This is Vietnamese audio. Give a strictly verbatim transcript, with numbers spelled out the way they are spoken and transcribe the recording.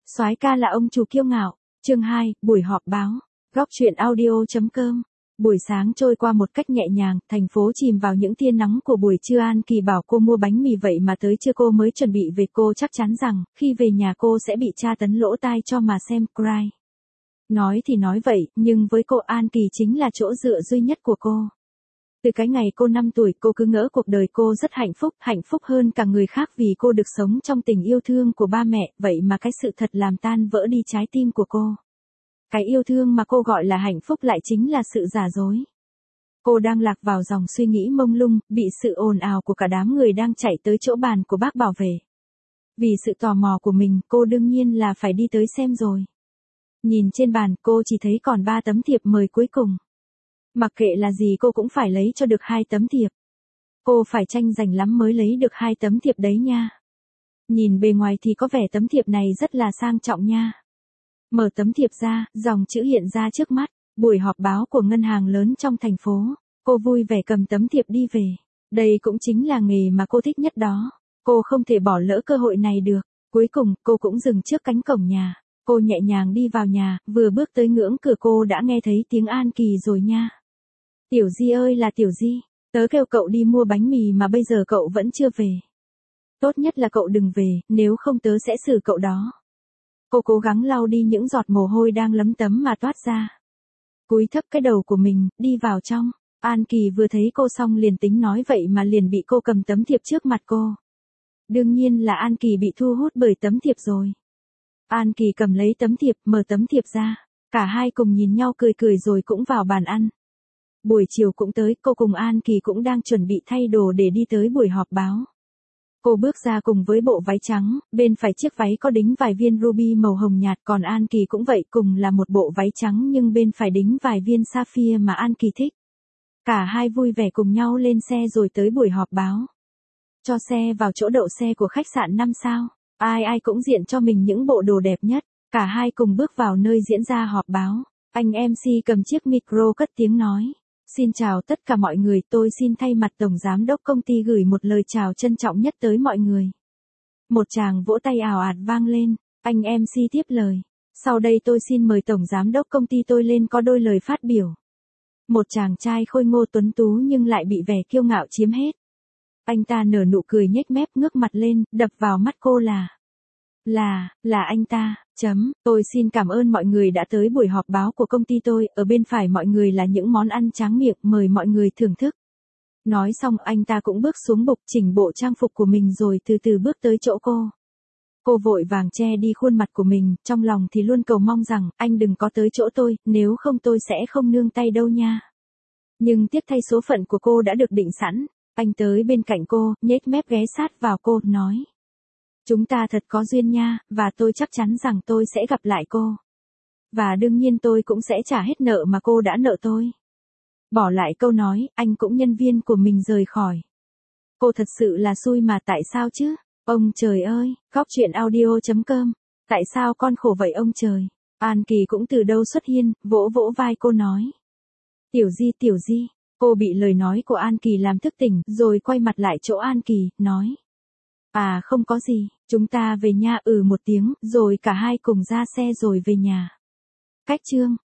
Soái ca là ông chủ kiêu ngạo. Chương hai, buổi họp báo. Góc truyện audio.com. Buổi sáng trôi qua một cách nhẹ nhàng, thành phố chìm vào những tia nắng của buổi trưa. An Kỳ bảo cô mua bánh mì vậy mà tới trưa cô mới chuẩn bị về. Cô chắc chắn rằng, khi về nhà cô sẽ bị tra tấn lỗ tai cho mà xem, cry. Nói thì nói vậy, nhưng với cô An Kỳ chính là chỗ dựa duy nhất của cô. Từ cái ngày cô năm tuổi cô cứ ngỡ cuộc đời cô rất hạnh phúc, hạnh phúc hơn cả người khác vì cô được sống trong tình yêu thương của ba mẹ, vậy mà cái sự thật làm tan vỡ đi trái tim của cô. Cái yêu thương mà cô gọi là hạnh phúc lại chính là sự giả dối. Cô đang lạc vào dòng suy nghĩ mông lung, bị sự ồn ào của cả đám người đang chạy tới chỗ bàn của bác bảo vệ. Vì sự tò mò của mình, cô đương nhiên là phải đi tới xem rồi. Nhìn trên bàn, cô chỉ thấy còn ba tấm thiệp mời cuối cùng. Mặc kệ là gì cô cũng phải lấy cho được hai tấm thiệp. Cô phải tranh giành lắm mới lấy được hai tấm thiệp đấy nha. Nhìn bề ngoài thì có vẻ tấm thiệp này rất là sang trọng nha. Mở tấm thiệp ra, dòng chữ hiện ra trước mắt. Buổi họp báo của ngân hàng lớn trong thành phố. Cô vui vẻ cầm tấm thiệp đi về. Đây cũng chính là nghề mà cô thích nhất đó. Cô không thể bỏ lỡ cơ hội này được. Cuối cùng, cô cũng dừng trước cánh cổng nhà. Cô nhẹ nhàng đi vào nhà, vừa bước tới ngưỡng cửa cô đã nghe thấy tiếng An Kỳ rồi nha. Tiểu Di ơi là Tiểu Di, tớ kêu cậu đi mua bánh mì mà bây giờ cậu vẫn chưa về. Tốt nhất là cậu đừng về, nếu không tớ sẽ xử cậu đó. Cô cố gắng lau đi những giọt mồ hôi đang lấm tấm mà toát ra. Cúi thấp cái đầu của mình, đi vào trong. An Kỳ vừa thấy cô xong liền tính nói vậy mà liền bị cô cầm tấm thiệp trước mặt cô. Đương nhiên là An Kỳ bị thu hút bởi tấm thiệp rồi. An Kỳ cầm lấy tấm thiệp, mở tấm thiệp ra. Cả hai cùng nhìn nhau cười cười rồi cũng vào bàn ăn. Buổi chiều cũng tới, cô cùng An Kỳ cũng đang chuẩn bị thay đồ để đi tới buổi họp báo. Cô bước ra cùng với bộ váy trắng, bên phải chiếc váy có đính vài viên ruby màu hồng nhạt, còn An Kỳ cũng vậy, cùng là một bộ váy trắng nhưng bên phải đính vài viên sapphire mà An Kỳ thích. Cả hai vui vẻ cùng nhau lên xe rồi tới buổi họp báo. Cho xe vào chỗ đậu xe của khách sạn năm sao. Ai ai cũng diện cho mình những bộ đồ đẹp nhất. Cả hai cùng bước vào nơi diễn ra họp báo. Anh em xê cầm chiếc micro cất tiếng nói. Xin chào tất cả mọi người, tôi xin thay mặt Tổng Giám đốc công ty gửi một lời chào trân trọng nhất tới mọi người. Một tràng vỗ tay ào ạt vang lên, anh em xê tiếp lời. Sau đây tôi xin mời Tổng Giám đốc công ty tôi lên có đôi lời phát biểu. Một chàng trai khôi ngô tuấn tú nhưng lại bị vẻ kiêu ngạo chiếm hết. Anh ta nở nụ cười nhếch mép ngước mặt lên, đập vào mắt cô là... Là, là anh ta, chấm, tôi xin cảm ơn mọi người đã tới buổi họp báo của công ty tôi, ở bên phải mọi người là những món ăn tráng miệng, mời mọi người thưởng thức. Nói xong anh ta cũng bước xuống bục chỉnh bộ trang phục của mình rồi từ từ bước tới chỗ cô. Cô vội vàng che đi khuôn mặt của mình, trong lòng thì luôn cầu mong rằng, anh đừng có tới chỗ tôi, nếu không tôi sẽ không nương tay đâu nha. Nhưng tiếc thay số phận của cô đã được định sẵn, anh tới bên cạnh cô, nhếch mép ghé sát vào cô, nói. Chúng ta thật có duyên nha, và tôi chắc chắn rằng tôi sẽ gặp lại cô. Và đương nhiên tôi cũng sẽ trả hết nợ mà cô đã nợ tôi. Bỏ lại câu nói, anh cũng nhân viên của mình rời khỏi. Cô thật sự là xui mà tại sao chứ? Ông trời ơi, góc truyện audio.com. Tại sao con khổ vậy ông trời? An Kỳ cũng từ đâu xuất hiện, vỗ vỗ vai cô nói. Tiểu Di, Tiểu Di. Cô bị lời nói của An Kỳ làm thức tỉnh, rồi quay mặt lại chỗ An Kỳ, nói. À không có gì, chúng ta về nhà ừ một tiếng, rồi cả hai cùng ra xe rồi về nhà. Cách chương.